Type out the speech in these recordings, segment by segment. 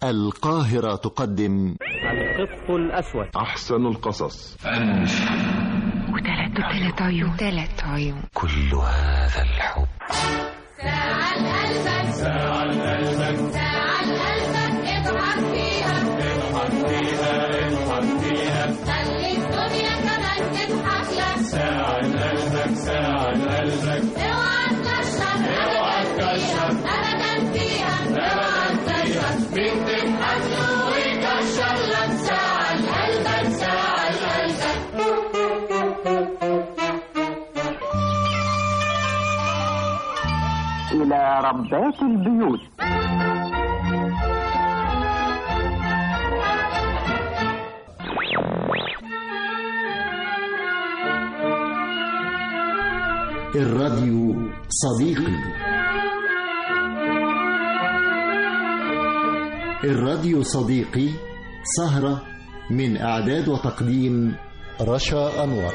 القاهرة تقدم القط الأسود. أحسن القصص. وثلاث عيون كل هذا الحب. ساعة لقلبك، ساعة لقلبك، ساعة لقلبك، اضحك فيها، اضحك فيها، اضحك فيها، خلي الدنيا كمان تضحك لك. ساعة لقلبك، ساعة لقلبك، اوعى تكشر، اوعى تكشر، أبدا فيها، اوعى تكشر، مين تضحك له ويكشر لك. ساعة لقلبك، ساعة لقلبك. إلى ربات البيوت. الراديو صديقي. الراديو صديقي سهرة من إعداد وتقديم رشا أنور.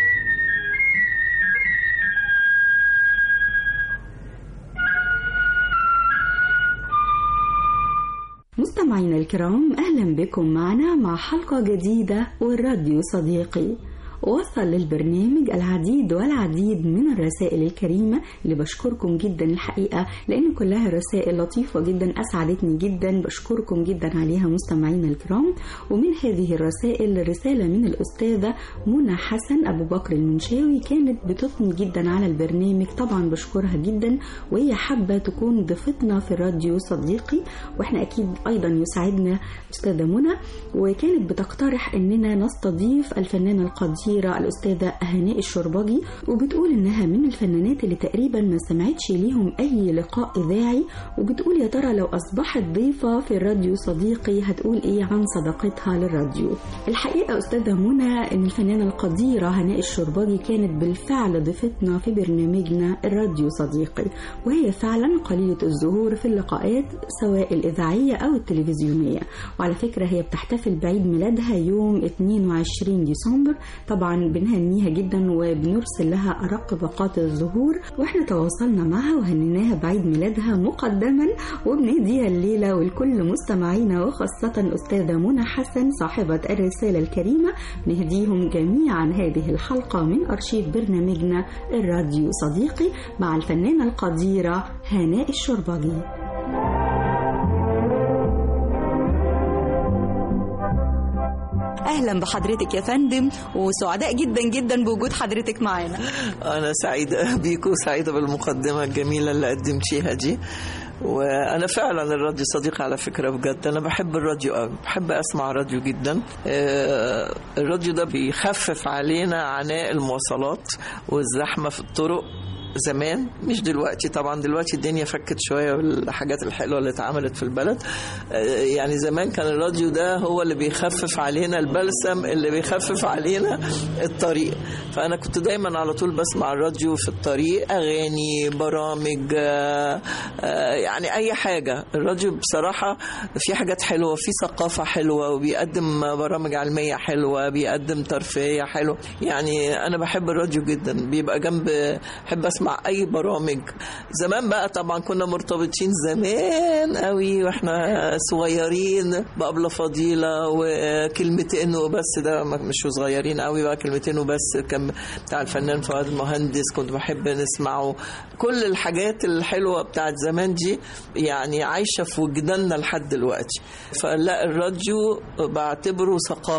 مستمعينا الكرام، أهلا بكم معنا مع حلقة جديدة والراديو صديقي. وصل للبرنامج العديد والعديد من الرسائل الكريمة اللي بشكركم جدا الحقيقة، لأن كلها رسائل لطيفة جدا أسعدتني جدا، بشكركم جدا عليها مستمعينا الكرام. ومن هذه الرسائل رسالة من الأستاذة منى حسن أبو بكر المنشاوي، كانت بتثني جدا على البرنامج، طبعا بشكرها جدا، وهي حابة تكون ضيفتنا في الراديو صديقي، وإحنا أكيد أيضا يسعدنا أستاذة منى. وكانت بتقترح أننا نستضيف الفنانة القديرة الأستاذة هناء الشربجي، وبتقول إنها من الفنانات اللي تقريبا ما سمعتش ليهم أي لقاء إذاعي، وبتقول يا ترى لو أصبحت ضيفة في الراديو صديقي هتقول إيه عن صداقتها للراديو. الحقيقة أستاذة منى إن الفنانة القديرة هناء الشربجي كانت بالفعل ضيفتنا في برنامجنا الراديو صديقي، وهي فعلا قليلة الظهور في اللقاءات سواء الإذاعية أو التلفزيونية. وعلى فكرة هي بتحتفل بعيد ميلادها يوم 22 ديسمبر، طبعا بنهنيها جدا وبنرسل لها أرق باقات الظهور، واحنا تواصلنا معها وهنيناها بعيد ميلادها مقدما، وبنهديها الليلة ولكل مستمعينا وخاصة أستاذة منى حسن صاحبة الرسالة الكريمة، نهديهم جميعا هذه الحلقة من أرشيف برنامجنا الراديو صديقي مع الفنانة القديرة هناء الشربجي. أهلا بحضرتك يا فندم، وسعداء جدا جدا بوجود حضرتك معانا. أنا سعيدة بيكو، سعيدة بالمقدمة الجميلة اللي قدمتيها دي. وأنا فعلا الراديو صديقي على فكرة، بجد أنا بحب الراديو قوي، بحب أسمع راديو جدا. الراديو ده بيخفف علينا عناء المواصلات والزحمة في الطرق زمان، مش دلوقتي طبعا. دلوقتي الدنيا فكت شوية بالحاجات الحلوة اللي اتعملت في البلد. يعني زمان كان الراديو ده هو اللي بيخفف علينا، البلسم اللي بيخفف علينا الطريق. فأنا كنت دايما على طول بسمع الراديو في الطريق، أغاني، برامج، يعني أي حاجة. الراديو بصراحة في حاجات حلوة، في ثقافة حلوة، وبيقدم برامج علمية حلوة، بيقدم ترفيهية حلوة. يعني أنا بحب الراديو جدا، بيبقى جنب، بحب أسمع أي برامج. زمان بقى طبعا كنا مرتبطين زمان قوي واحنا صغيرين بأبلة فضيلة وكلمتين وبس، ده مش صغيرين قوي بقى، كلمتين وبس كان بتاع الفنان فؤاد المهندس، كنت بحب نسمعه. كل الحاجات الحلوة بتاعت زمان دي يعني عايشة في وجداننا لحد دلوقتي. فلا الراديو بعتبره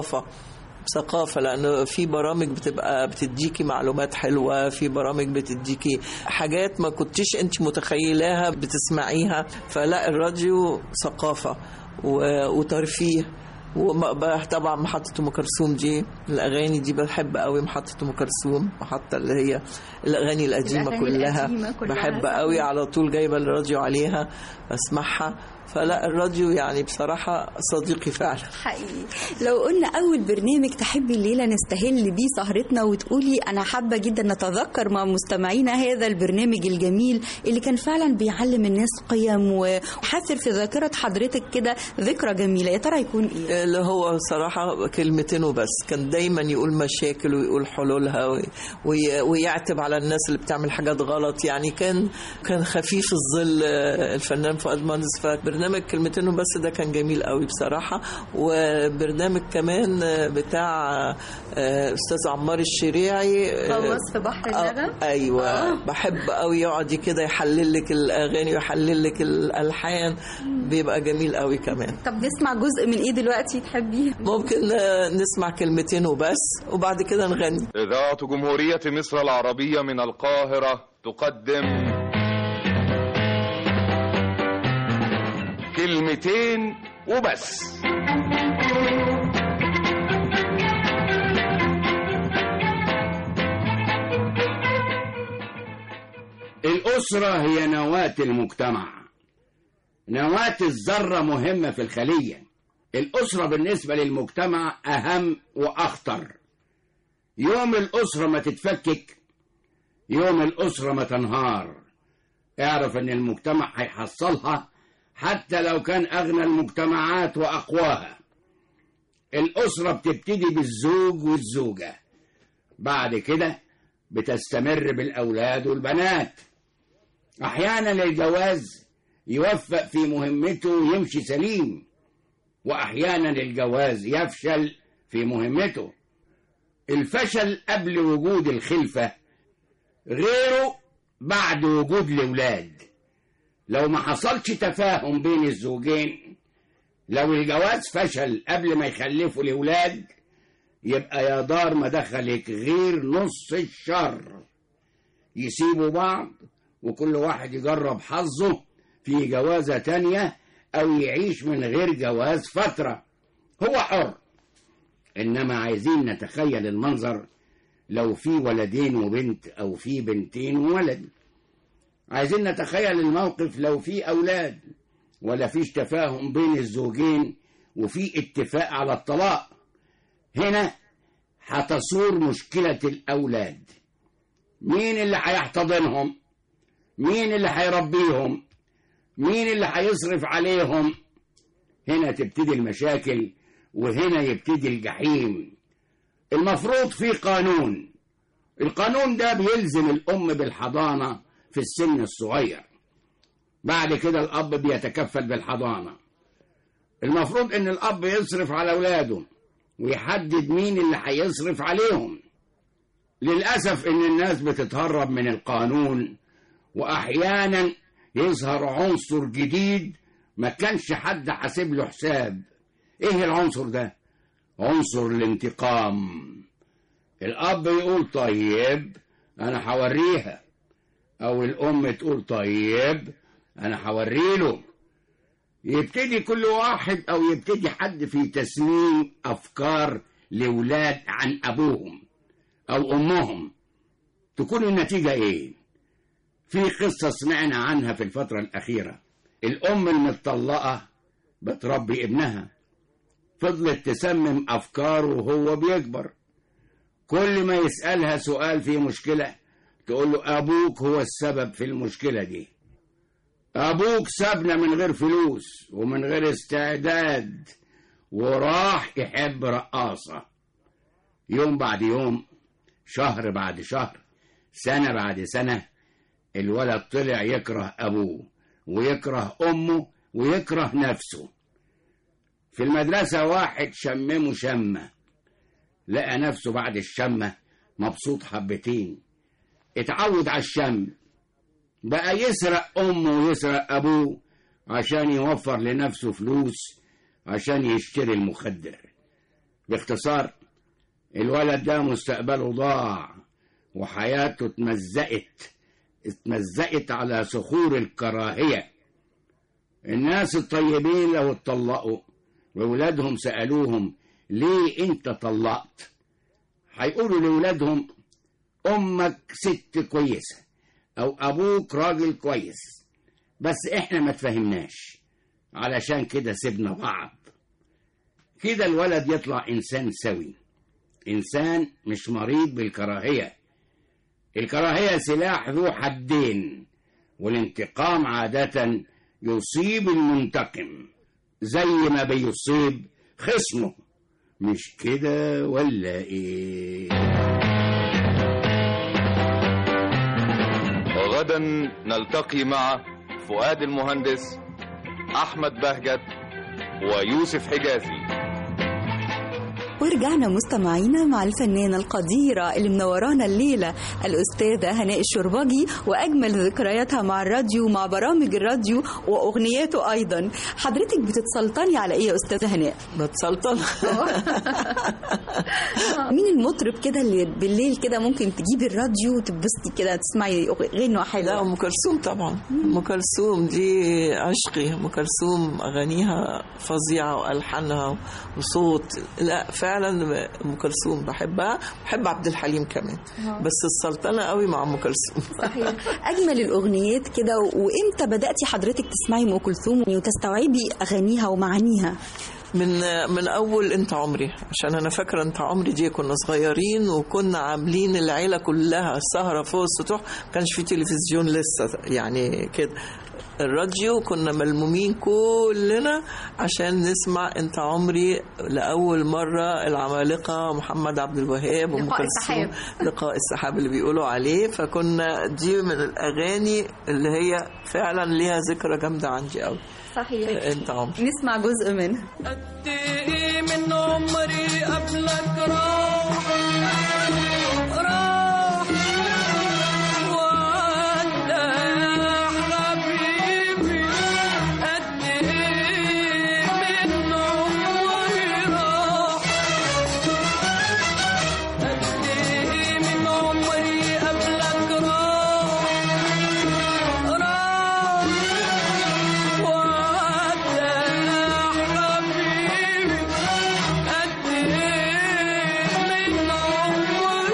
ثقافة، لأنه في برامج بتبقى بتديكي معلومات حلوة، في برامج بتديكي حاجات ما كنتيش انت متخيلاها بتسمعيها. فلا الراديو ثقافة وترفيه. وطبعا محطة أم كلثوم دي، الأغاني دي بحب قوي محطة أم كلثوم، محطة اللي هي الأغاني القديمة كلها بحب قوي، على طول جايبة الراديو عليها أسمعها. فلا الراديو يعني بصراحة صديقي فعلا حقيقي. لو قلنا أول برنامج تحبي الليلة نستهل بيه سهرتنا وتقولي أنا حابة جدا نتذكر مع مستمعينا هذا البرنامج الجميل اللي كان فعلا بيعلم الناس قيم وحافر في ذاكرة حضرتك كده ذكرى جميلة، يا ترى يكون إيه؟ اللي هو صراحة كلمتين وبس، كان دايما يقول مشاكل ويقول حلولها ويعتب على الناس اللي بتعمل حاجات غلط. يعني كان خفيف الظل الفنان فؤاد المهندس. برنامج كلمتين وبس ده كان جميل قوي بصراحة. وبرنامج كمان بتاع أستاذ عمار الشريعي غواص في بحر الندى. أيوة بحب قوي يقعد كده يحلل لك الأغاني ويحلل لك الألحان، بيبقى جميل قوي كمان. طب نسمع جزء من إيه دلوقتي تحبيه؟ ممكن نسمع كلمتين وبس وبعد كده نغني. إذاعة جمهورية مصر العربية من القاهرة تقدم كلمتين وبس. الأسرة هي نواة المجتمع، نواة الذرة مهمة في الخلية. الأسرة بالنسبة للمجتمع أهم وأخطر. يوم الأسرة ما تتفكك، يوم الأسرة ما تنهار، اعرف ان المجتمع هيحصلها حتى لو كان أغنى المجتمعات وأقواها. الأسرة بتبتدي بالزوج والزوجة، بعد كده بتستمر بالأولاد والبنات. أحيانا الجواز يوفق في مهمته ويمشي سليم، وأحيانا الجواز يفشل في مهمته. الفشل قبل وجود الخلفة غيره بعد وجود الأولاد. لو ما حصلش تفاهم بين الزوجين، لو الجواز فشل قبل ما يخلفوا الأولاد، يبقى يا دار ما دخلك غير نص الشر. يسيبوا بعض وكل واحد يجرب حظه في جوازة تانية أو يعيش من غير جواز فترة، هو حر. إنما عايزين نتخيل المنظر لو في ولدين وبنت أو في بنتين وولد. عايزين نتخيل الموقف لو في أولاد ولا فيش تفاهم بين الزوجين وفي اتفاق على الطلاق. هنا هتصور مشكلة الأولاد. مين اللي هيحتضنهم؟ مين اللي هيربيهم؟ مين اللي هيصرف عليهم؟ هنا تبتدي المشاكل وهنا يبتدي الجحيم. المفروض في قانون، القانون ده بيلزم الأم بالحضانة في السن الصغير، بعد كده الأب بيتكفل بالحضانة. المفروض إن الأب يصرف على أولاده ويحدد مين اللي هيصرف عليهم. للأسف إن الناس بتتهرب من القانون، وأحيانا يظهر عنصر جديد ما كانش حد حاسب له حساب. إيه العنصر ده؟ عنصر الانتقام. الأب يقول طيب أنا هوريها، أو الأم تقول طيب أنا هوريله. يبتدي كل واحد أو يبتدي حد في تسميم أفكار لولاد عن أبوهم أو أمهم. تكون النتيجة إيه؟ في قصة سمعنا عنها في الفترة الأخيرة. الأم المطلقة بتربي ابنها، فضلت تسمم أفكاره وهو بيكبر. كل ما يسألها سؤال فيه مشكلة تقول له أبوك هو السبب في المشكلة دي. أبوك سابنا من غير فلوس ومن غير استعداد وراح يحب رقاصة. يوم بعد يوم، شهر بعد شهر، سنة بعد سنة، الولد طلع يكره أبوه ويكره أمه ويكره نفسه. في المدرسة واحد شممه شمة، لقى نفسه بعد الشمة مبسوط حبتين، اتعود على الشم، بقى يسرق أمه ويسرق أبوه عشان يوفر لنفسه فلوس عشان يشتري المخدر. باختصار الولد ده مستقبله ضاع وحياته اتمزقت على صخور الكراهية. الناس الطيبين لو اتطلقوا وولادهم سألوهم ليه انت طلقت، هيقولوا لولادهم امك ست كويسة او ابوك راجل كويس، بس احنا ما تفهمناش علشان كده سيبنا بعض. كده الولد يطلع انسان سوي، انسان مش مريض بالكراهية. الكراهية سلاح ذو حدين، والانتقام عادة يصيب المنتقم زي ما بيصيب خصمه. مش كده ولا ايه؟ غدا نلتقي مع فؤاد المهندس أحمد بهجت ويوسف حجازي. ورجعنا مستمعينا مع الفنانة القديرة اللي منورانا الليلة الأستاذة هناء الشربجي، وأجمل ذكرياتها مع الراديو ومع برامج الراديو وأغنياته أيضا. حضرتك بتتسلطني على إيه يا أستاذة هناء؟ بتسلطن. مين المطرب كده اللي بالليل كده ممكن تجيبي الراديو وتبسطي كده تسمعي غنوة حلوة؟ لا، أم كلثوم طبعا. أم كلثوم دي عشقي. أم كلثوم أغانيها فظيعة وألحانها وصوت. لا فعلا أم كلثوم بحبها. بحب عبد الحليم كمان، بس السلطنة قوي مع أم كلثوم. صحيح. أجمل الأغنيات كده. وإمتى بدأتي حضرتك تسمعي أم كلثوم وتستوعبي أغانيها ومعانيها؟ من اول انت عمري، عشان انا فاكره انت عمري دي كنا صغيرين وكنا عاملين العيله كلها السهره فوق السطوح. ما كانش في تلفزيون لسه يعني كده، الراديو كنا ملمومين كلنا عشان نسمع انت عمري لاول مره. العمالقه محمد عبد الوهاب وام كلثوم، لقاء السحاب اللي بيقولوا عليه. فكنا دي من الاغاني اللي هي فعلا ليها ذكرى جامده عندي قوي. صحيح. انت عمري نسمع جزء منها. قد ايه من عمري قبلك راح وعدى يا حبيبي. قد ايه من عمري راح، قد ايه من عمري قبلك راح وعدى يا حبيبي. قد ايه من عمري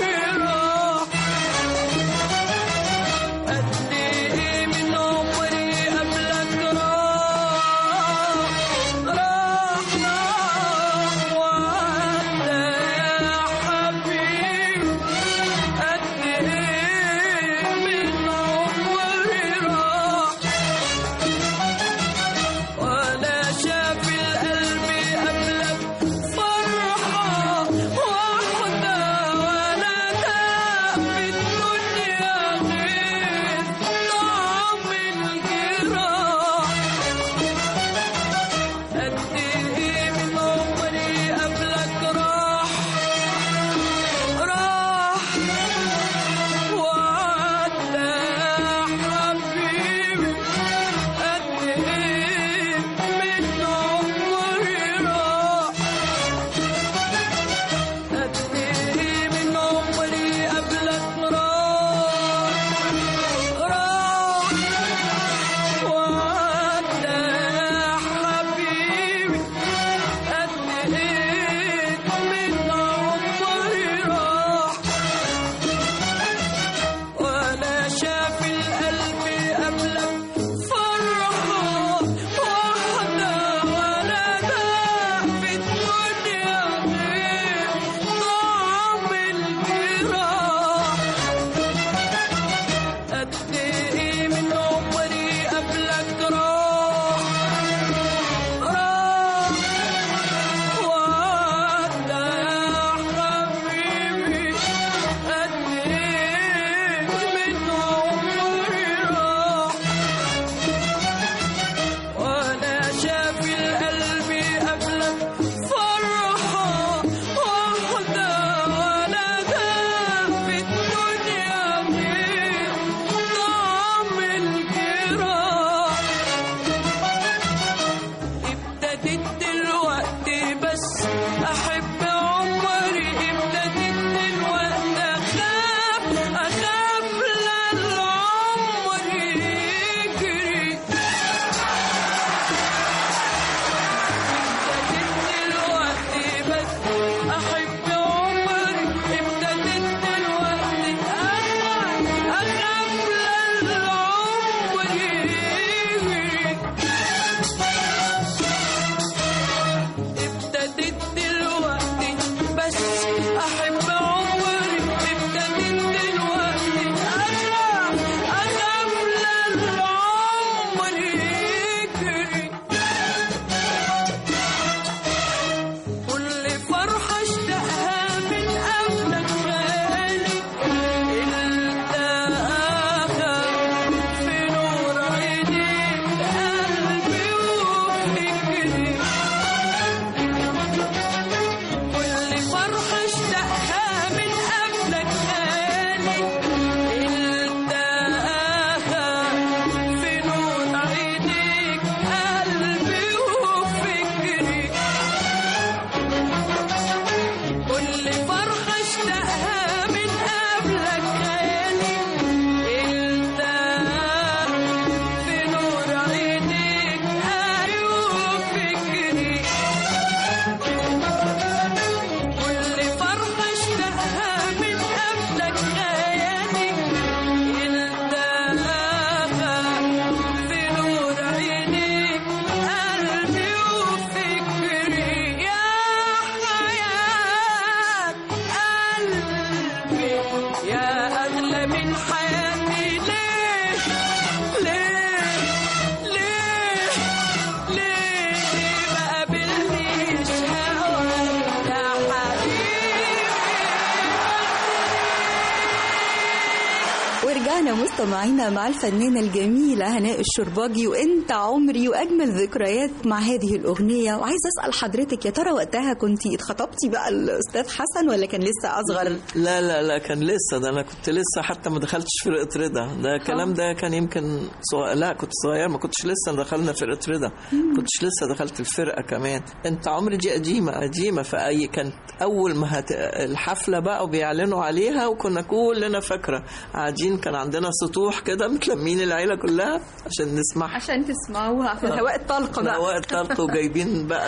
معنا مستمعينا مع الفنانة الجميلة هناء الشرباجي، وانت عمري واجمل ذكريات مع هذه الاغنية. وعايزة اسأل حضرتك، يا ترى وقتها كنتي اتخطبتي بقى الاستاذ حسن ولا كان لسه اصغر؟ لا كان لسه، ده انا كنت لسه حتى ما دخلتش فرقة رضا. ده الكلام ده كان يمكن لا كنت صغير، ما كنتش لسه دخلنا فرقة رضا، كنتش لسه دخلت الفرقة كمان. انت عمري دي قديمة فأي كانت أول ما الحفلة بقى وبيعلنوا عليها، وكنا كلنا فاكرة قاعدين، كان عندنا سطوح كده متلمين العيلة كلها عشان نسمعها، عشان تسمعوها في الهواء الطلق بقى. الهواء الطلق، وجايبين بقى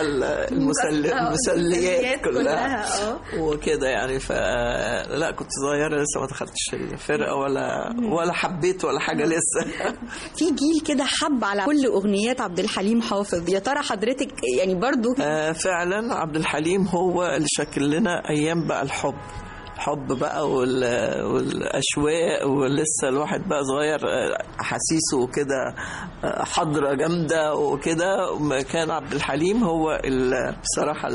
المسليات كلها وكده يعني. فلا كنت صغيرة لسه ما دخلتش الفرقة ولا حبيت ولا حاجة لسه. في جيل كده حب على كل أغنيات عبد الحليم حافظ، يا ترى حضرتك يعني برضو؟ فعلا عبد الحليم هو اللي شكل لنا أيام بقى الحب بقى والأشواق، ولسه الواحد بقى صغير أحاسيسه وكده حضرة جامدة وكده. كان عبد الحليم هو بصراحة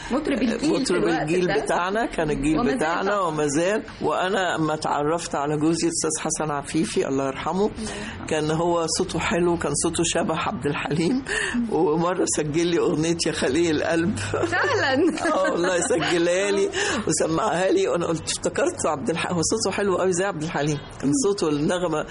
مطرب الجيل بتاعنا، كان الجيل بتاعنا وما زال. وأنا أما تعرفت على جوزي الأستاذ حسن عفيفي الله يرحمه، كان هو صوته حلو، كان صوته شبه عبد الحليم. ومرة سجل لي أغنية يا خليل القلب فعلا والله سجلها لي وسمعها لي، وأنا قلت افتكرت عبد الحليم، هو صوته حلو قوي زي عبد الحليم، كان صوته النغمة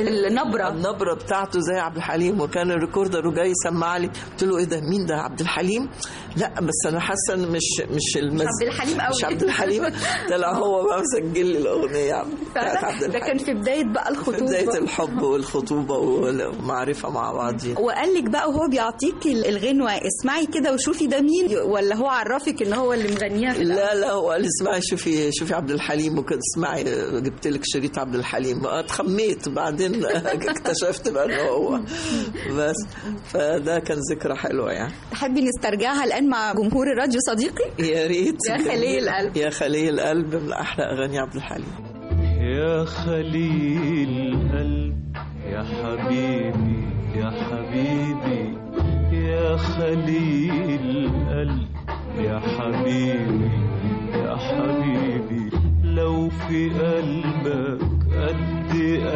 النبرة بتاعته زي عبد الحليم. وكان الريكوردر وجاي يسمع لي، قلت له ايه ده، مين ده، عبد الحليم؟ لا بس انا حاسه مش عبد الحليم قوي، مش عبد الحليم. طلع هو بقى مسجل لي الاغنيه بتاعت عبد الحليم. ده كان في بدايه بقى الخطوبه، بدايه الحب والخطوبه والمعرفه مع بعضين. وقال لك بقى وهو بيعطيك الغنوه اسمعي كده وشوفي ده مين، ولا هو عرفك ان هو اللي مغنيها؟ لا هو قال اسمعي شوفي عبد الحليم وكده، اسمعي جبت لك شريط عبد الحليم. اتخميت بعدين اكتشفت بقى انه هو بس. فده كان ذكرى حلوه يعني. تحبي نسترجعها الان مع جمهور الراديو صديقي؟ يا ريت. يا خليل القلب. يا خليل القلب من احلى اغاني عبد الحليم. يا خليل القلب يا حبيبي يا حبيبي يا خليل القلب يا حبيبي يا حبيبي، لو في قلبك قد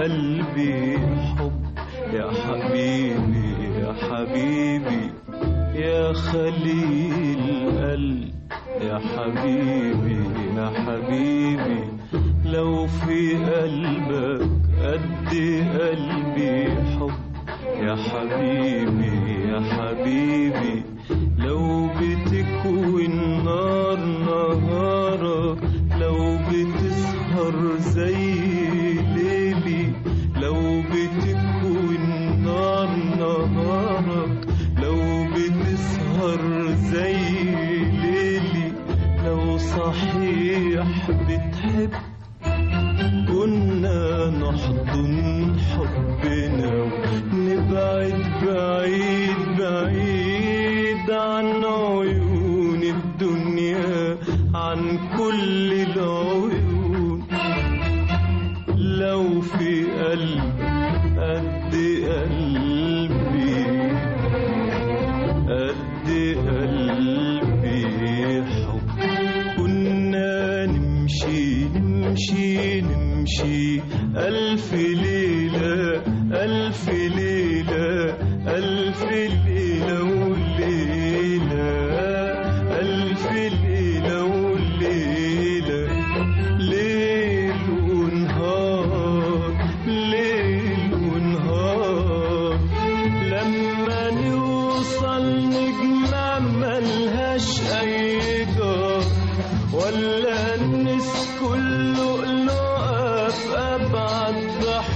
قلبي حب يا حبيبي يا حبيبي يا خليل القلب يا حبيبي يا حبيبي، لو في قلبك قد قلبي حب يا حبيبي يا حبيبي، لو بتكوي النار نهارك، لو بتسهر زي ليلي، لو بتكوي النار نهارك، لو بتسهر زي ليلي، لو صحيح بتحب كنا نحضن حبنا ونبعد بعيد بعيد عن عيون الدنيا، عن كل العيون. لو في قلب قد قلبي قد قلبي حب، كنا نمشي نمشي نمشي ألف ليلة ألف ليلة ألف ليلة وليلة ألف ليلة وليلة، ليل ونهار ليل ونهار، لما نوصل نجمة ملهاش أي جار، ولا الناس كله لقى في أبعد بحر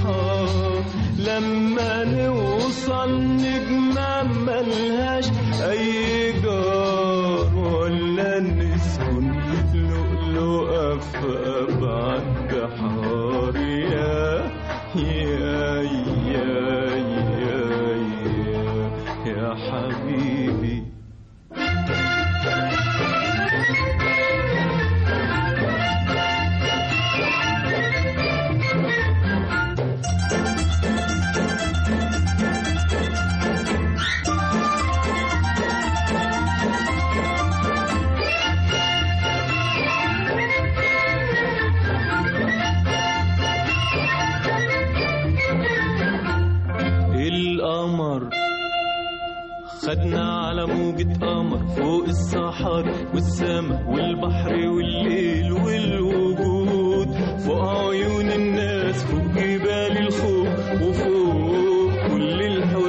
القمر فوق الصحراء والسماء والبحر والليل والوجود، فوق عيون الناس، فوق جبال الخوف، وفوق كل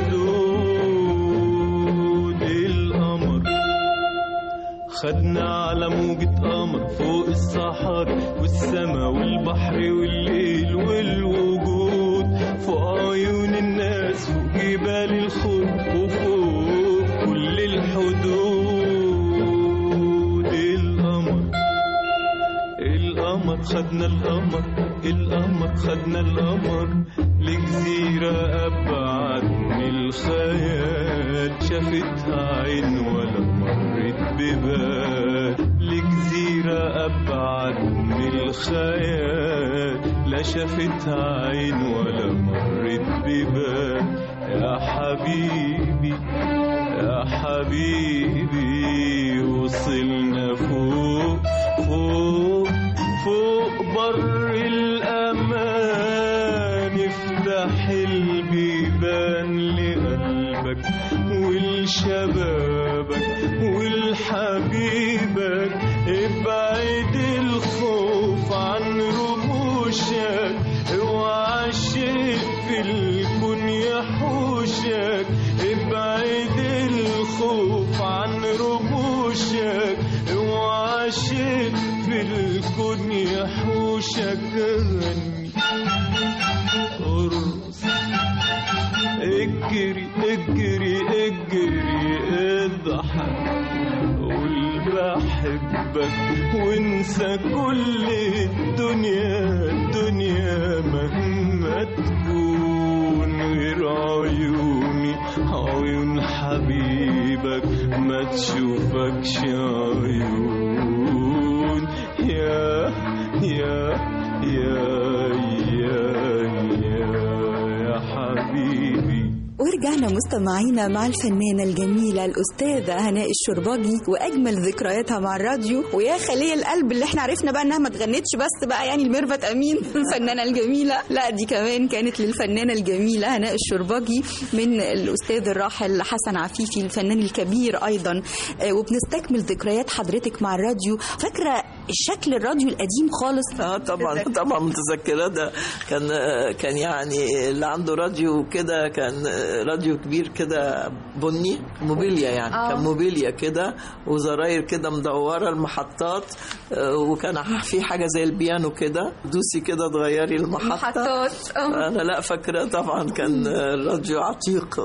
الحدود. القمر خدنا على موجة قمر فوق الصحراء والسماء والبحر والليل والوجود، فوق عيون الناس، فوق جبال الخوف، وفوق كل الحدود. القمر خدنا القمر خدنا القمر لجزيرة أبعد من الخيال، شافتها عين ولا مرت ببال، لجزيرة أبعد من الخيال، لا شافتها عين ولا مرت ببال. يا حبيبي يا حبيبي وصلنا فوق فوق فوق بر الأمان، افتح البيبان لقلبك ولشبابك ولحبيبك، ابعد الخوف عن رموشك، اوعى الشيء في الكون يحوشك، ابعد الخوف عن رموشك، اوعى الشيء في الكون يحوشك. غني ارقص اجري اجري اجري اضحك، قول بحبك وانسى كل الدنيا مهما تكون، غير عيون حبيبك ما تشوفكش عيون. يا يا يا يا يا حبيبي. ورجعنا مستمعينا مع الفنانة الجميلة الأستاذة هناء الشرباجي وأجمل ذكرياتها مع الراديو. ويا خلية القلب اللي احنا عرفنا بقى انها ما تغنتش بس بقى يعني الميرفت أمين الفنانة الجميلة، لا دي كمان كانت للفنانة الجميلة هناء الشرباجي من الأستاذ الراحل حسن عفيفي الفنان الكبير أيضا. وبنستكمل ذكريات حضرتك مع الراديو. فاكرة الشكل الراديو القديم خالص؟ طبعا متذكرة. ده كان يعني اللي عنده راديو كده كان راديو كبير كده بني موبيليا يعني كان موبيليا كده وزراير كده مدورة المحطات، وكان في حاجة زي البيانو كده دوسي كده تغيري المحطات. أنا لا فاكرة طبعا كان راديو عتيق.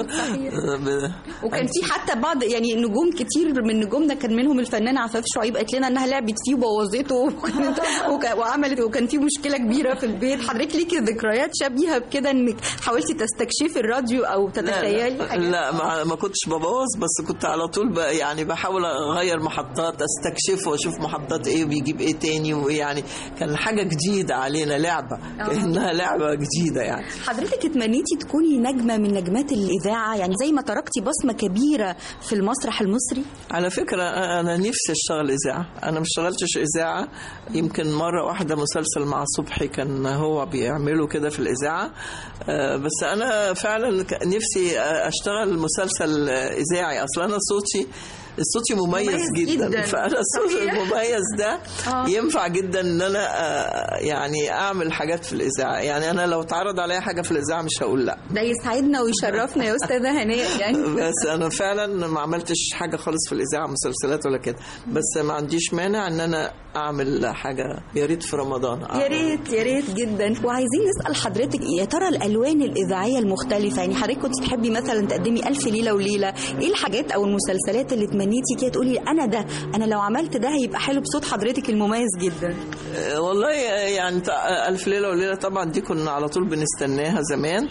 وكان في حتى بعض يعني نجوم كتير من نجومنا كان منهم الفنانة عفاف شعيب قالت لنا انها لعبت فيه وبوظته وعملت وكان في مشكلة كبيرة في البيت. حضرتك ليكي ذكريات شبيهة بكده انك حاولتي تستكشفي الراديو او تتخيلي؟ لا ما كنتش ببوظ، بس كنت على طول يعني بحاول اغير محطات استكشفه واشوف محطات ايه وبيجيب ايه تاني، ويعني كان حاجة جديدة علينا، لعبة كأنها لعبة جديدة يعني. حضرتك اتمنيتي تكوني نجمة من نجمات الإذاعة يعني زي ما تركتي بصمة كبيرة في المسرح المصري؟ على فكرة أنا نفسي اشتغل إذاعة. أنا ما اشتغلتش إذاعة يمكن مرة واحدة، مسلسل مع صبحي كان هو بيعمله كده في الإذاعة، بس أنا فعلا نفسي أشتغل مسلسل إذاعي. أصلا أنا صوتي مميز جدا. فأنا الصوت المميز ده ينفع جدا ان انا يعني اعمل حاجات في الاذاعه. يعني انا لو اتعرض عليا حاجه في الاذاعه مش هقول لا. ده يسعدنا ويشرفنا يا استاذه هناء يعني. بس انا فعلا ما عملتش حاجه خالص في الاذاعه مسلسلات ولا كده، بس ما عنديش مانع ان انا اعمل حاجه يا ريت في رمضان. يا ريت جدا. وعايزين نسال حضرتك يا ترى الالوان الاذاعيه المختلفه، يعني حضرتك كنت تحبي مثلا تقدمي ألف ليله وليله، ايه الحاجات او المسلسلات اللي تمنيتي كده تقولي انا لو عملت ده هيبقى حلو بصوت حضرتك المميز جدا؟ والله يعني ألف ليله وليله طبعا دي كنا على طول بنستناها زمان.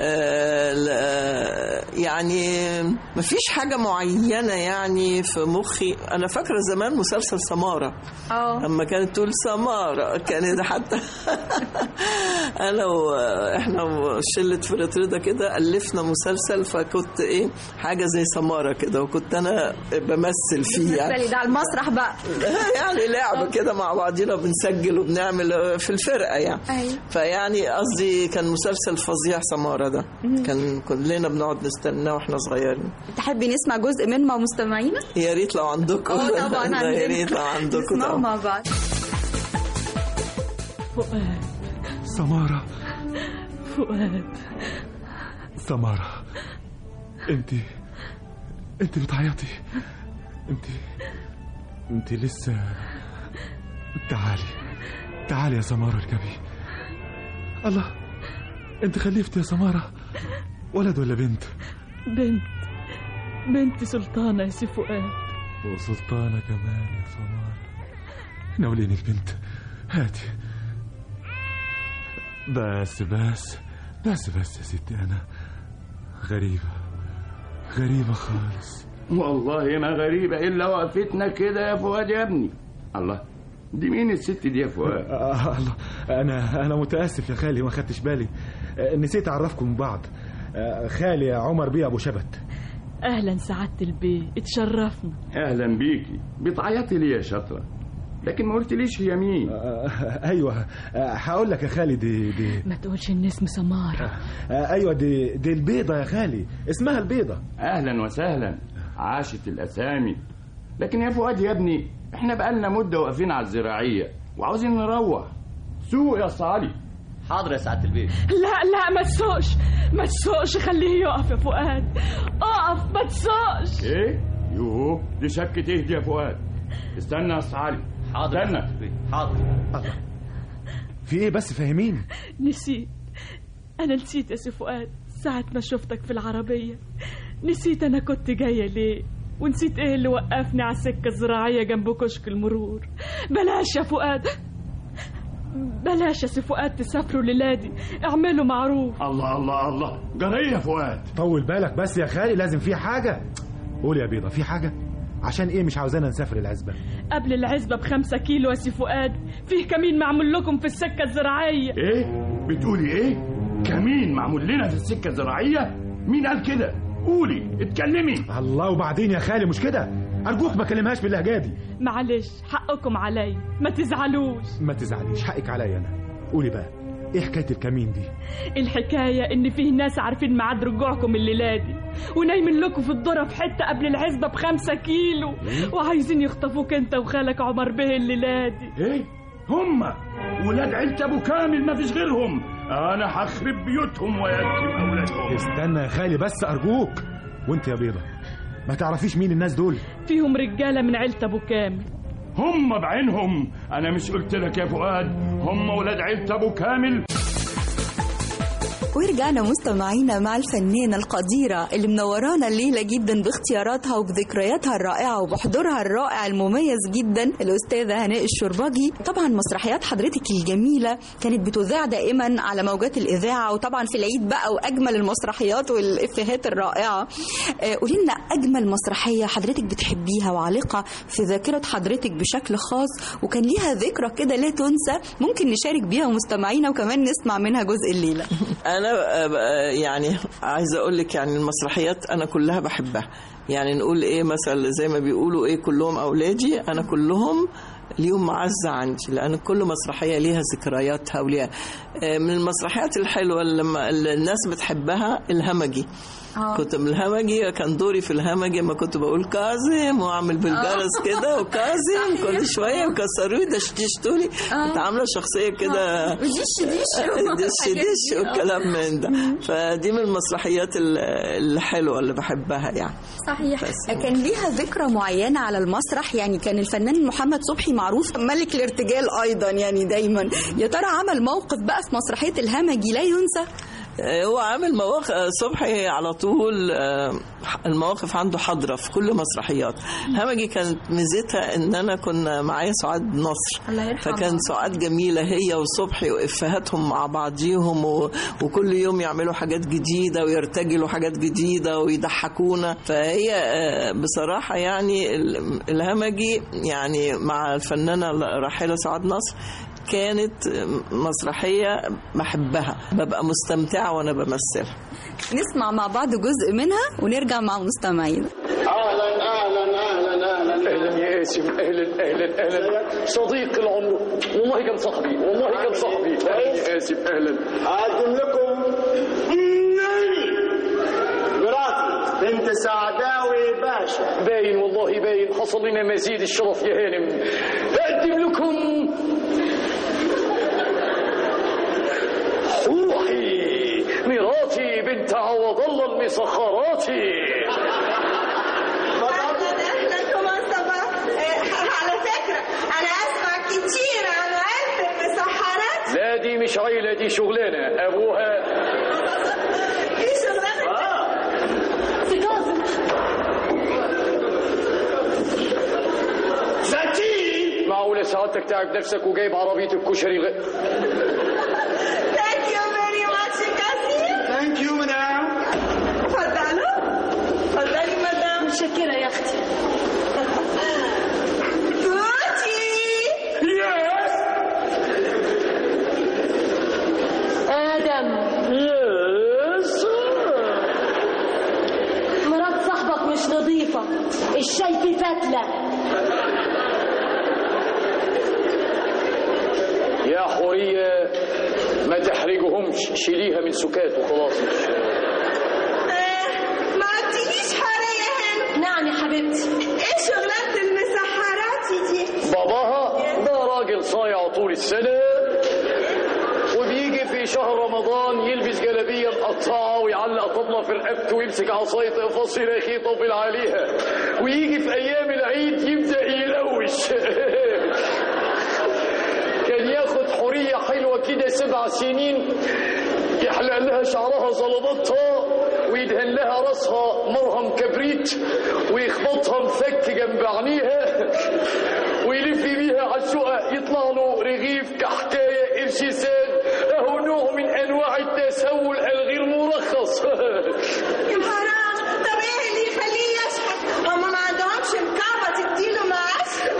يعني ما فيش حاجه معينه يعني في مخي. انا فاكره زمان مسلسل سماره لما كانت تقول سماره كانت حتى انا واحنا وشله فرقه رضا كده الفنا مسلسل، فكنت حاجه زي سماره كده، وكنت انا بمثل فيه يعني. ده على المسرح بقى يعني لعبة كده مع بعضينا بنسجل وبنعمل في الفرقة يعني. فيعني قصدي كان مسلسل فظيع سمارة ده، كان كلنا بنقعد نستناه واحنا صغيرين. تحبي نسمع جزء منه مع مستمعينا؟ يا ريت لو عندكم. طبعا يا ريت لو عندكم نسمع مع بعض. فؤاد. سمارة. فؤاد. سمارة، انت بتعيطي؟ انت لسه؟ تعالي يا سمارة اركبي. الله، انت خلفتي يا سمارة؟ ولد ولا بنت؟ بنت سلطانة يا سي فؤاد. وسلطانة كمان يا سمارة. ناوليني البنت، هاتي. بس يا ستي، أنا غريبة خالص. والله ما غريبة إلا وقفتنا كده يا فؤاد يا ابني. الله، دي مين الست دي يا فؤاد؟ الله، أنا متأسف يا خالي، ما خدتش بالي، نسيت أعرفكم من بعض. خالي عمر بيه أبو شبت. أهلا سعادة البيه، اتشرفنا. أهلا بيكي. بتعيطي ليه يا شاطرة؟ لكن ما قلتليش هي مين. ايوه هقول لك يا خالي. دي ما تقولش ان اسم سمارة. ايوه دي البيضة يا خالي، اسمها البيضة. اهلا وسهلا، عاشت الاسامي. لكن يا فؤاد يا ابني، احنا بقالنا مدة واقفين على الزراعية وعاوزين نروح. سوق يا صالي. حاضر يا سعادة البيت. لا ما تسوقش، خليه يقف يا فؤاد. اقف، ما تسوقش. ايه يوه، دي شكة اهدي يا فؤاد. استنى يا صالي. حاضر. الله، في ايه بس فاهمين؟ انا نسيت يا سي فؤاد ساعة ما شفتك في العربية. نسيت انا كنت جاية ليه، ونسيت ايه اللي وقفني على السكة الزراعية جنب كشك المرور. بلاش يا فؤاد، بلاش يا سي فؤاد تسافروا للادي، اعملوا معروف. الله جري يا فؤاد. طول بالك بس يا خالي، لازم في حاجة. قول يا بيضة، في حاجة؟ عشان ايه مش عاوزانا نسافر العزبة؟ قبل العزبة ب5 كيلو يا سي فؤاد، فيه كمين معمول لكم في السكة الزراعية. ايه بتقولي؟ ايه كمين معمول لنا في السكة الزراعية؟ مين قال كده؟ قولي، اتكلمي. الله، وبعدين يا خالي مش كده، ارجوك ما كلمهاش باللهجة دي. معلش، حقكم علي، ما تزعلوش. ما تزعليش، حقك عليا انا. قولي بقى، ايه حكاية الكمين دي؟ الحكاية ان فيه ناس عارفين ميعاد رجوعكم الليلة دي، ونايمين لكم في الذرة في حتة قبل العزبة ب5 كيلو، وعايزين يخطفوك انت وخالك عمر بيه الليلة دي. ايه؟ هما ولاد عيلة ابو كامل، ما فيش غيرهم. انا هخرب بيوتهم ويتم اولادهم. استنى يا خالي بس ارجوك. وانت يا بيضة، ما تعرفيش مين الناس دول؟ فيهم رجالة من عيلة ابو كامل. هم بعينهم. انا مش قلت لك يا فؤاد هم ولاد عيلة ابو كامل؟ ورجعنا مستمعينا مع الفنانة القديرة اللي منورانا الليلة جدا باختياراتها وبذكرياتها الرائعة وبحضورها الرائع المميز جدا، الأستاذة هناء الشرباجي. طبعا مسرحيات حضرتك الجميلة كانت بتذاع دائما على موجات الإذاعة، وطبعا في العيد بقى وأجمل المسرحيات والإفيهات الرائعة. قولي لنا أجمل مسرحية حضرتك بتحبيها وعالقة في ذاكرة حضرتك بشكل خاص، وكان ليها ذكرى كده لا تنسى، ممكن نشارك بيها مستمعينا وكمان نسمع منها جزء الليلة. أنا يعني عايزة أقول لك يعني المسرحيات أنا كلها بحبها. يعني نقول إيه مثلا زي ما بيقولوا إيه كلهم أولادي، أنا كلهم ليهم معزة عندي، لأن كل مسرحية ليها ذكرياتها وليها. من المسرحيات الحلوة اللي الناس بتحبها الهمجي. كنت من الهمجي، كان دوري في الهمجي ما كنت بقول كاظم واعمل بالجرس كده وكاظم كل شويه وكسروه دشتولي. كنت عامله شخصيه كده دش والكلام من ده. فدي من المسرحيات الحلوه اللي بحبها يعني. صحيح. كان ليها ذكرى معينه على المسرح، يعني كان الفنان محمد صبحي معروف ملك الارتجال ايضا يعني دايما. يا ترى عمل موقف بقى في مسرحيه الهمجي لا ينسى؟ هو عامل مواقف صبحي على طول، المواقف عنده حاضرة في كل مسرحيات. همجي كانت ميزتها ان انا كنا معايا سعاد نصر، فكان سعاد جميلة هي وصبحي وإفهاتهم مع بعضيهم، وكل يوم يعملوا حاجات جديدة ويرتجلوا حاجات جديدة ويضحكونا. فهي بصراحة يعني الهمجي يعني مع الفنانة الراحلة سعاد نصر كانت مسرحية بحبها، ببقى مستمتعة وأنا بمثلها. نسمع مع بعض جزء منها ونرجع مع مستمعينا. أهلا أهلا أهلا قاسم، اهلا صديق العمر، والله كان صاحبي اهلا قاسم اهلا. اقدم لكم مراتي بنت سعداوي باشا. باين والله باين، حصل لنا مزيد الشرف يا هانم. اقدم لكم روحي مراتي بنت عوض الله المسخراتي. على فكرة أنا أسمع كتير عن عيلة المسحرات. لا دي مش عيلة، دي شغلانة أبوها. إيه شغلانة؟ سكازم زكي، معقولة سعادتك تعب نفسك وجايب عربية الكشري Thank you very much كاسي. Thank you madam. اتفضلي مدام. متشكرة يا أختي. آدم. يس. مرات صاحبك مش نظيفة، الشاي في فتلة. يا حورية ما تحرجهمش، شيليها من سكات وخلاص. ما قلتليش حورية هنا. نعم يا حبيبتي. ايه شغلانة المسحراتي دي؟ باباها ده راجل صايع طول السنة، وبيجي في شهر رمضان يلبس جلابية مقطعة ويعلق طبلة في رقبته ويمسك عصاية قفص يلاقي يطبل عليها، ويجي في أيام العيد يبدأ يلوش. كان ياخد حورية حلوة كده 7 سنين، يحلق لها شعرها زلبطها ويدهن لها راسها مرهم كبريت ويخبطها مفك جنب عينيها ويلف بيها على الشقق، يطلع له رغيف كحكاية قرش ساد. اهو نوع من انواع التسول الغير مرخص. حرام. طب ايه اللي يخليه يشحت؟ هما ما عندهمش مكعبة تديله معاش؟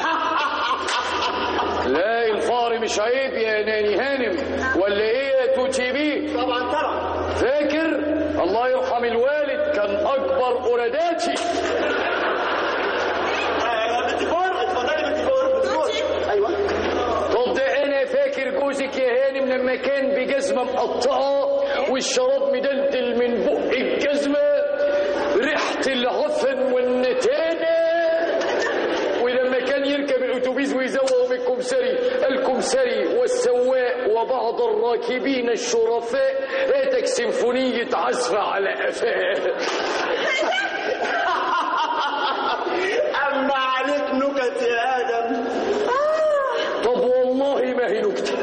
لا الفار مش عيب يا ناني هانم، ولا ايه يا توتي بيه؟ طبعا. فاكر الله يرحم الوالد كان اكبر قراداتي. ايوه. طب ده انا فاكر جوزك يا هانم لما كان بجزمه مقطعه والشراب مدلدل من بق الجزمه، ريحه العفن والنتانه، ولما كان يركب الاتوبيس ويزوق الكمسري والسواق وبعض الراكبين الشرفاء هاتك سيمفونيه عزف على قفاه. اما عليك نكت يا ادم. طب والله ما هي نكته.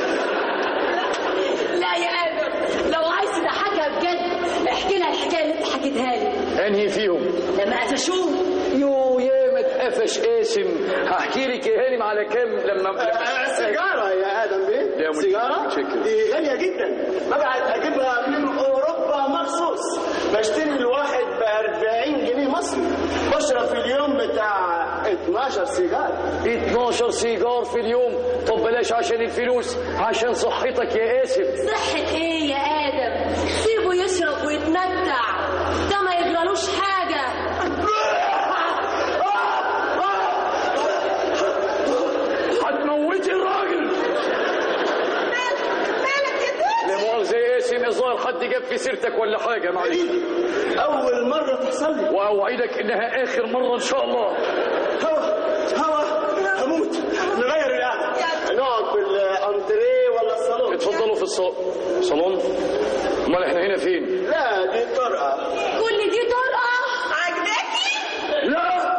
لا يا آدم، لو عايز تضحكها بجد احكي لها الحكاية اللي انت حكيتها لي. انهي فيهم؟ لما قفشوه. يا ما اتقفش قاسم. هحكي لك يا هانم على كام لما سيجارة يا آدم بيه. سيجارة دي غالية جدا، ببعت أجيبها من أوروبا مخصوص، بشتري الواحد ب40 جنيه مصري، بشرب في اليوم بتاع 12 سيجار. 12 سيجار في اليوم؟ طب بلاش عشان الفلوس، عشان صحتك يا قاسم. صحة ايه يا آدم؟ سيبه يشرب ويتمتع، ده ما يجرالوش حاجة. هتموتي الراجل. مالك يا توتي؟ لا مؤاخذة يا قاسم، الظاهر حد جاب في سيرتك ولا حاجة. معلش، أول مرة تحصل لي، وأوعدك إنها آخر مرة إن شاء الله. هوا هموت. نغير القعدة، نقعد في الأنتريه ولا الصالون؟ اتفضلوا في الصالون. امال احنا هنا فين؟ لا دي طرقة. كل دي طرقة عجباكي؟ لا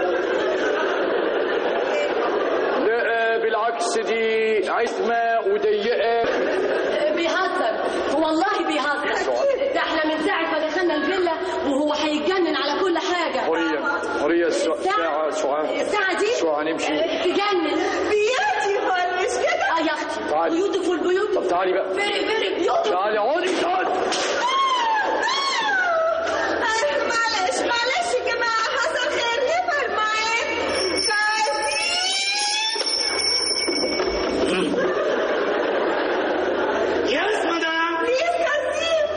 بالعكس، دي عتمة وضيقة. بيهزر والله بيهزر. ده احنا من ساعة ما دخلنا الفيلا وهو هيتجنن على كل حاجة. حورية الساعة الساعة دي ساعة نمشي تجنن. بيوتيفول مش كده؟ يا اختي بيوتيفول بيوتيفول. طب تعالي بقى. فيري بيوتيفول. تعالي اقعدي. معلش يا جماعة، حصل خير. يفر معاك Yes, madam. Please, Kasim.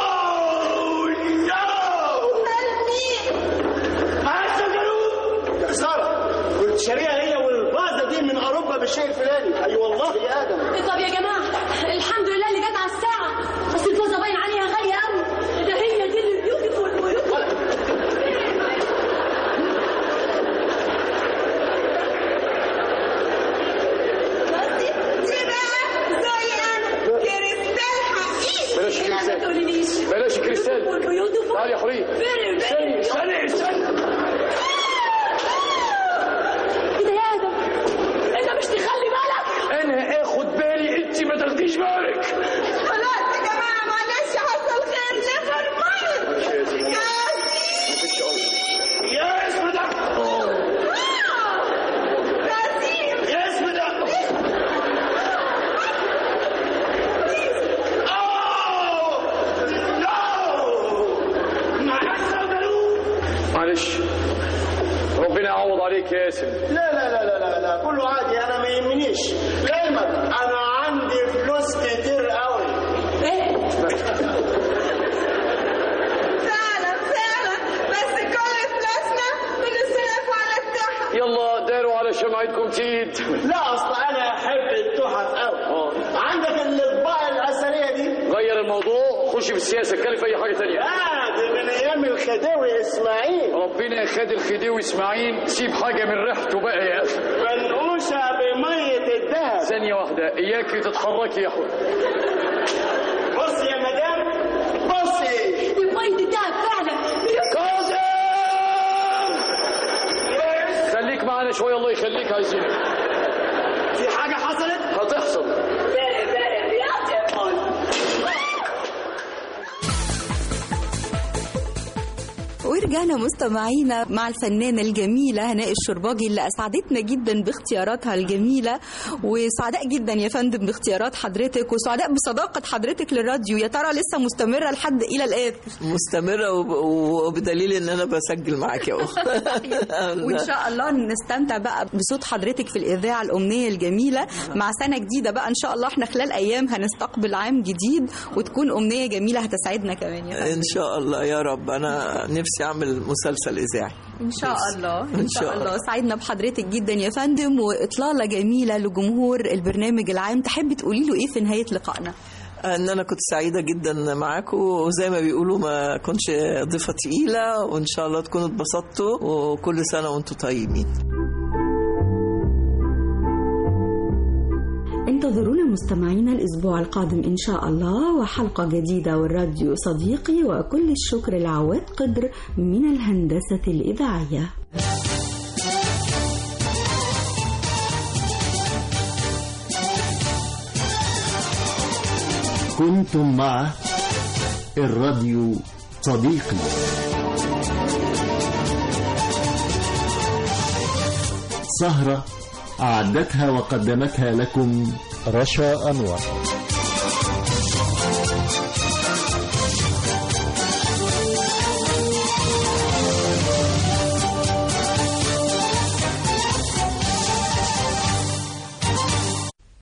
Oh, no. Help me. معاك سجلوت. اخت ساره كنت شاريها هي والفازه دي من اوروبا بالشيء الفلاني. اي والله يا ادم. طب يا جماعه الحمد لله اللي جت على الساعه، بس الفازه باين عليها غاليه قوي. ده هي دي اللي بيوتيفول. بلاش كريستال. تعال يا حوريه. استني. ايه ده يا ادم؟ انت مش تخلي بالك؟ انا اخد بالي، انت ما تاخديش بالك. خلاص يا جماعه معلش حصل خير. نفر مايت يا اسم ده. يا اسم ده. معلش ربنا يعوض عليك يا ياسر. لا كله عادي، انا ما يهمنيش. لعلمك انا عندي فلوس كتير قوي. ايه؟ فعلا بس كل فلوسنا بنصرف على التحف. يلا داروا على شمعتكم تيد. لا اصل انا احب التحف قوي. عندك الاطباق الاثريه دي. غير الموضوع، خش في السياسه، اتكلم في اي حاجه ثانيه. دي من ايام الخديوي اسماعيل. ربنا يخلي الخديوي اسماعيل. سيب حاجه من ريحته بقى يا اخي. منقوشه بميه الذهب. ثانيه واحده، اياكي تتحركي يا اخويا. بصي يا مدام، بصي. دي ميه الذهب فعلا. كاظم خليك معانا شويه، الله يخليك. عايزين في حاجه حصلت؟ هتحصل. ورجعنا مستمعينا مع الفنانة الجميلة هناء الشرباجي اللي أسعدتنا جدا باختياراتها الجميلة، وسعداء جدا يا فندم باختيارات حضرتك، وسعداء بصداقة حضرتك للراديو. يا ترى لسه مستمرة لحد إلى الآن؟ مستمرة وبدليل إن أنا بسجل معاك يا أخت. وإن شاء الله نستمتع بقى بصوت حضرتك في الإذاعة. الأمنية الجميلة مع سنة جديدة بقى إن شاء الله. إحنا خلال أيام هنستقبل عام جديد، وتكون أمنية جميلة هتسعدنا كمان يا فندم. إن شاء الله يا رب. أنا نفسي أعمل مسلسل إذاعي إن شاء الله. إن شاء الله. سعدنا بحضرتك جدا يا فندم، وإطلالة جميلة لجمهور البرنامج العام. تحبي تقولي له إيه في نهاية لقائنا؟ ان انا كنت سعيده جدا معاكم، وزي ما بيقولوا ما كنتش ضيفه تقيله، وان شاء الله تكونوا اتبسطتوا، وكل سنه وانتم طيبين. انتظرونا مستمعينا الأسبوع القادم إن شاء الله، وحلقة جديدة والراديو صديقي. وكل الشكر لعواد قدر من الهندسة الإذاعية. كنتم مع الراديو صديقي. سهرة أعدتها وقدمتها لكم رشا أنور.